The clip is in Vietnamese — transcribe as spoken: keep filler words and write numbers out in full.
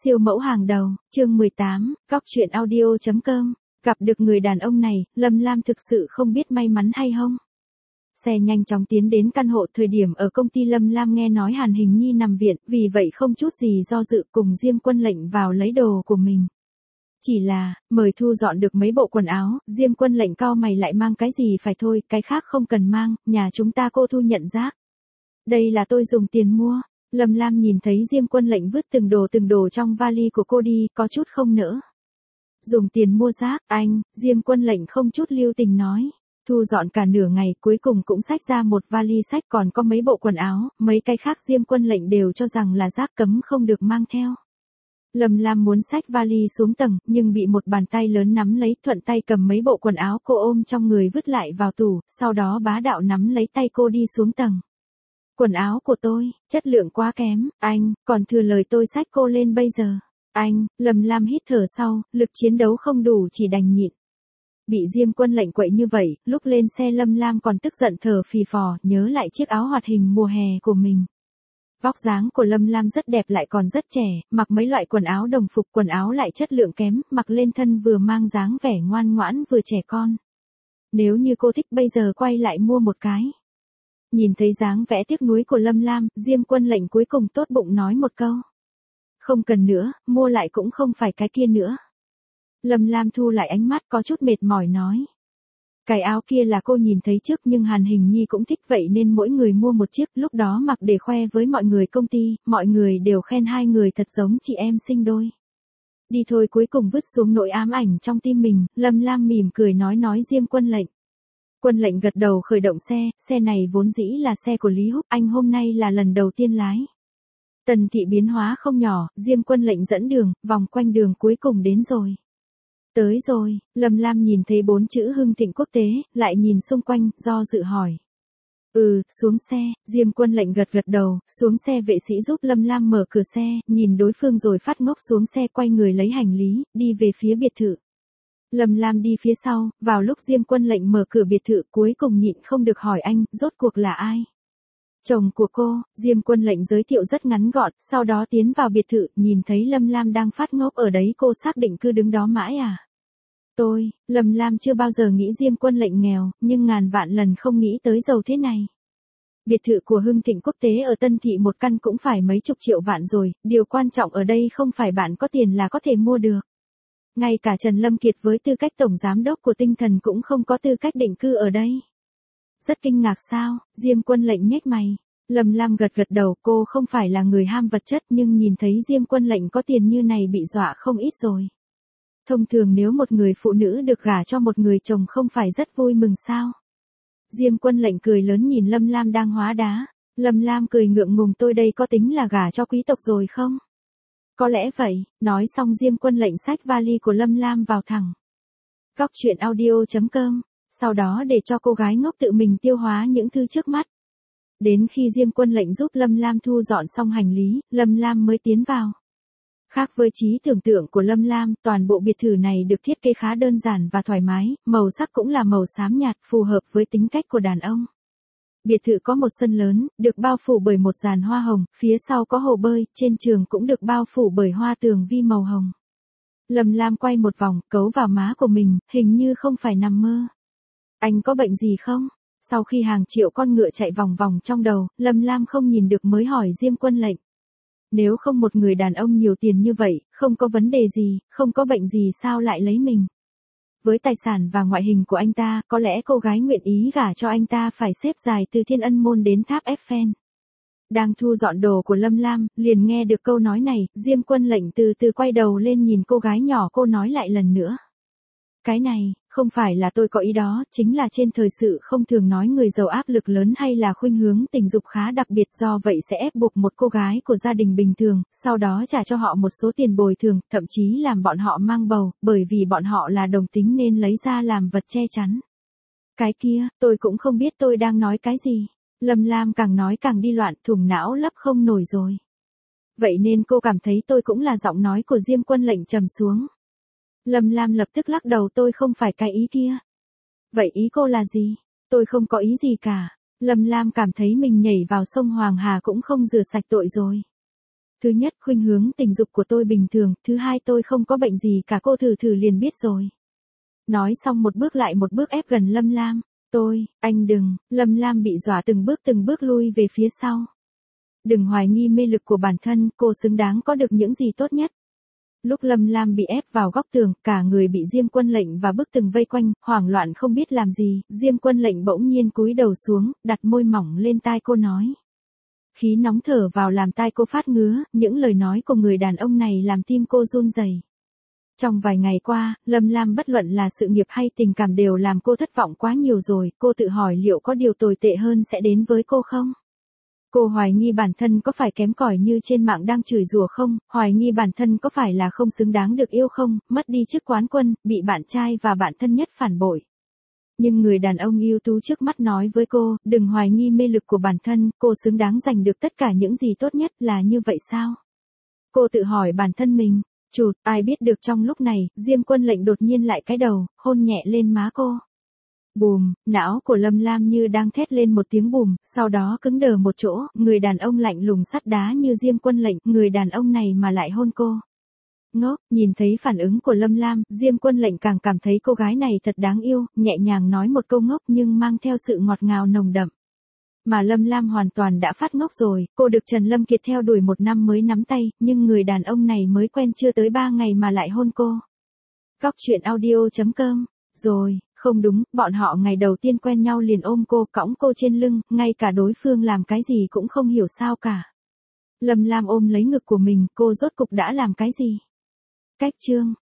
Siêu mẫu hàng đầu, chương mười tám, góc truyện audio chấm com. Gặp được người đàn ông này, Lâm Lam thực sự không biết may mắn hay không. Xe nhanh chóng tiến đến căn hộ. Thời điểm ở công ty, Lâm Lam nghe nói Hàn Hình Nhi nằm viện, vì vậy không chút gì do dự cùng Diêm Quân Lệnh vào lấy đồ của mình. Chỉ là, mời thu dọn được mấy bộ quần áo, Diêm Quân Lệnh cau mày, lại mang cái gì phải thôi, cái khác không cần mang, nhà chúng ta cô thu nhận rác. Đây là tôi dùng tiền mua. Lâm Lam nhìn thấy Diêm Quân Lệnh vứt từng đồ từng đồ trong vali của cô đi, có chút không nỡ. Dùng tiền mua rác, anh, Diêm Quân Lệnh không chút lưu tình nói. Thu dọn cả nửa ngày, cuối cùng cũng xách ra một vali sách, còn có mấy bộ quần áo, mấy cái khác Diêm Quân Lệnh đều cho rằng là rác cấm không được mang theo. Lâm Lam muốn xách vali xuống tầng, nhưng bị một bàn tay lớn nắm lấy, thuận tay cầm mấy bộ quần áo cô ôm trong người vứt lại vào tủ, sau đó bá đạo nắm lấy tay cô đi xuống tầng. Quần áo của tôi, chất lượng quá kém, anh, còn thừa lời tôi xách cô lên bây giờ. Anh, Lâm Lam hít thở sau, lực chiến đấu không đủ, chỉ đành nhịn. Bị Diêm Quân Lệnh quậy như vậy, lúc lên xe Lâm Lam còn tức giận thở phì phò, nhớ lại chiếc áo hoạt hình mùa hè của mình. Vóc dáng của Lâm Lam rất đẹp, lại còn rất trẻ, mặc mấy loại quần áo đồng phục, quần áo lại chất lượng kém, mặc lên thân vừa mang dáng vẻ ngoan ngoãn vừa trẻ con. Nếu như cô thích bây giờ quay lại mua một cái. Nhìn thấy dáng vẽ tiếc nuối của Lâm Lam, Diêm Quân Lệnh cuối cùng tốt bụng nói một câu. Không cần nữa, mua lại cũng không phải cái kia nữa. Lâm Lam thu lại ánh mắt, có chút mệt mỏi nói. Cái áo kia là cô nhìn thấy trước, nhưng Hàn Hình Nhi cũng thích, vậy nên mỗi người mua một chiếc, lúc đó mặc để khoe với mọi người công ty, mọi người đều khen hai người thật giống chị em sinh đôi. Đi thôi, cuối cùng vứt xuống nỗi ám ảnh trong tim mình, Lâm Lam mỉm cười nói nói Diêm Quân Lệnh. Quân Lệnh gật đầu khởi động xe, xe này vốn dĩ là xe của Lý Húc, anh hôm nay là lần đầu tiên lái. Tần thị biến hóa không nhỏ, Diêm Quân Lệnh dẫn đường, vòng quanh đường cuối cùng đến rồi. Tới rồi, Lâm Lam nhìn thấy bốn chữ Hưng Thịnh Quốc tế, lại nhìn xung quanh, do dự hỏi. Ừ, xuống xe, Diêm Quân Lệnh gật gật đầu, xuống xe. Vệ sĩ giúp Lâm Lam mở cửa xe, nhìn đối phương rồi phát ngốc xuống xe, quay người lấy hành lý, đi về phía biệt thự. Lâm Lam đi phía sau, vào lúc Diêm Quân Lệnh mở cửa biệt thự, cuối cùng nhịn không được hỏi anh, rốt cuộc là ai? Chồng của cô. Diêm Quân Lệnh giới thiệu rất ngắn gọn, sau đó tiến vào biệt thự, nhìn thấy Lâm Lam đang phát ngốc ở đấy, cô xác định cứ đứng đó mãi à? Tôi, Lâm Lam chưa bao giờ nghĩ Diêm Quân Lệnh nghèo, nhưng ngàn vạn lần không nghĩ tới giàu thế này. Biệt thự của Hưng Thịnh Quốc tế ở Tân Thị một căn cũng phải mấy chục triệu vạn rồi, điều quan trọng ở đây không phải bạn có tiền là có thể mua được. Ngay cả Trần Lâm Kiệt với tư cách tổng giám đốc của Tinh Thần cũng không có tư cách định cư ở đây. Rất kinh ngạc sao? Diêm Quân Lệnh nhếch mày. Lâm Lam gật gật đầu, cô không phải là người ham vật chất, nhưng nhìn thấy Diêm Quân Lệnh có tiền như này bị dọa không ít rồi. Thông thường nếu một người phụ nữ được gả cho một người chồng không phải rất vui mừng sao? Diêm Quân Lệnh cười lớn nhìn Lâm Lam đang hóa đá. Lâm Lam cười ngượng ngùng, tôi đây có tính là gả cho quý tộc rồi không? Có lẽ vậy. Nói xong Diêm Quân Lệnh xách vali của Lâm Lam vào thẳng. Góc truyện audio chấm com. Sau đó để cho cô gái ngốc tự mình tiêu hóa những thứ trước mắt. Đến khi Diêm Quân Lệnh giúp Lâm Lam thu dọn xong hành lý, Lâm Lam mới tiến vào. Khác với trí tưởng tượng của Lâm Lam, toàn bộ biệt thự này được thiết kế khá đơn giản và thoải mái, màu sắc cũng là màu xám nhạt, phù hợp với tính cách của đàn ông. Biệt thự có một sân lớn, được bao phủ bởi một giàn hoa hồng, phía sau có hồ bơi, trên trường cũng được bao phủ bởi hoa tường vi màu hồng. Lâm Lam quay một vòng, cấu vào má của mình, hình như không phải nằm mơ. Anh có bệnh gì không? Sau khi hàng triệu con ngựa chạy vòng vòng trong đầu, Lâm Lam không nhìn được mới hỏi Diêm Quân Lệnh. Nếu không một người đàn ông nhiều tiền như vậy, không có vấn đề gì, không có bệnh gì sao lại lấy mình? Với tài sản và ngoại hình của anh ta, có lẽ cô gái nguyện ý gả cho anh ta phải xếp dài từ Thiên Ân Môn đến tháp Eiffel. Đang thu dọn đồ của Lâm Lam, liền nghe được câu nói này, Diêm Quân Lệnh từ từ quay đầu lên nhìn cô gái nhỏ, cô nói lại lần nữa. Cái này, không phải là tôi có ý đó, chính là trên thời sự không thường nói người giàu áp lực lớn hay là khuynh hướng tình dục khá đặc biệt, do vậy sẽ ép buộc một cô gái của gia đình bình thường, sau đó trả cho họ một số tiền bồi thường, thậm chí làm bọn họ mang bầu, bởi vì bọn họ là đồng tính nên lấy ra làm vật che chắn. Cái kia, tôi cũng không biết tôi đang nói cái gì. Lâm Lam càng nói càng đi loạn, thùng não lấp không nổi rồi. Vậy nên cô cảm thấy tôi cũng là giọng nói của Diêm Quân Lệnh trầm xuống. Lâm Lam lập tức lắc đầu, tôi không phải cái ý kia. Vậy ý cô là gì? Tôi không có ý gì cả. Lâm Lam cảm thấy mình nhảy vào sông Hoàng Hà cũng không rửa sạch tội rồi. Thứ nhất, khuynh hướng tình dục của tôi bình thường, thứ hai tôi không có bệnh gì cả, cô thử thử liền biết rồi. Nói xong một bước lại một bước ép gần Lâm Lam. Tôi, anh đừng, Lâm Lam bị dọa từng bước từng bước lui về phía sau. Đừng hoài nghi mê lực của bản thân, cô xứng đáng có được những gì tốt nhất. Lúc Lâm Lam bị ép vào góc tường, cả người bị Diêm Quân Lệnh và bức tường vây quanh, hoảng loạn không biết làm gì, Diêm Quân Lệnh bỗng nhiên cúi đầu xuống, đặt môi mỏng lên tai cô nói. Khí nóng thở vào làm tai cô phát ngứa, những lời nói của người đàn ông này làm tim cô run rẩy. Trong vài ngày qua, Lâm Lam bất luận là sự nghiệp hay tình cảm đều làm cô thất vọng quá nhiều rồi, cô tự hỏi liệu có điều tồi tệ hơn sẽ đến với cô không? Cô hoài nghi bản thân có phải kém cỏi như trên mạng đang chửi rủa không, hoài nghi bản thân có phải là không xứng đáng được yêu không, mất đi chức quán quân, bị bạn trai và bạn thân nhất phản bội. Nhưng người đàn ông ưu tú trước mắt nói với cô, đừng hoài nghi mê lực của bản thân, cô xứng đáng giành được tất cả những gì tốt nhất, là như vậy sao? Cô tự hỏi bản thân mình, chụt, ai biết được trong lúc này, Diêm Quân Lệnh đột nhiên lại cái đầu, hôn nhẹ lên má cô. Bùm, não của Lâm Lam như đang thét lên một tiếng bùm, sau đó cứng đờ một chỗ, người đàn ông lạnh lùng sắt đá như Diêm Quân Lệnh, người đàn ông này mà lại hôn cô. Ngốc, nhìn thấy phản ứng của Lâm Lam, Diêm Quân Lệnh càng cảm thấy cô gái này thật đáng yêu, nhẹ nhàng nói một câu ngốc nhưng mang theo sự ngọt ngào nồng đậm. Mà Lâm Lam hoàn toàn đã phát ngốc rồi, cô được Trần Lâm Kiệt theo đuổi một năm mới nắm tay, nhưng người đàn ông này mới quen chưa tới ba ngày mà lại hôn cô. Góc truyện audio chấm com, rồi, không đúng, bọn họ ngày đầu tiên quen nhau liền ôm cô, cõng cô trên lưng, ngay cả đối phương làm cái gì cũng không hiểu sao cả. Lâm Lam ôm lấy ngực của mình, cô rốt cục đã làm cái gì? Cách chương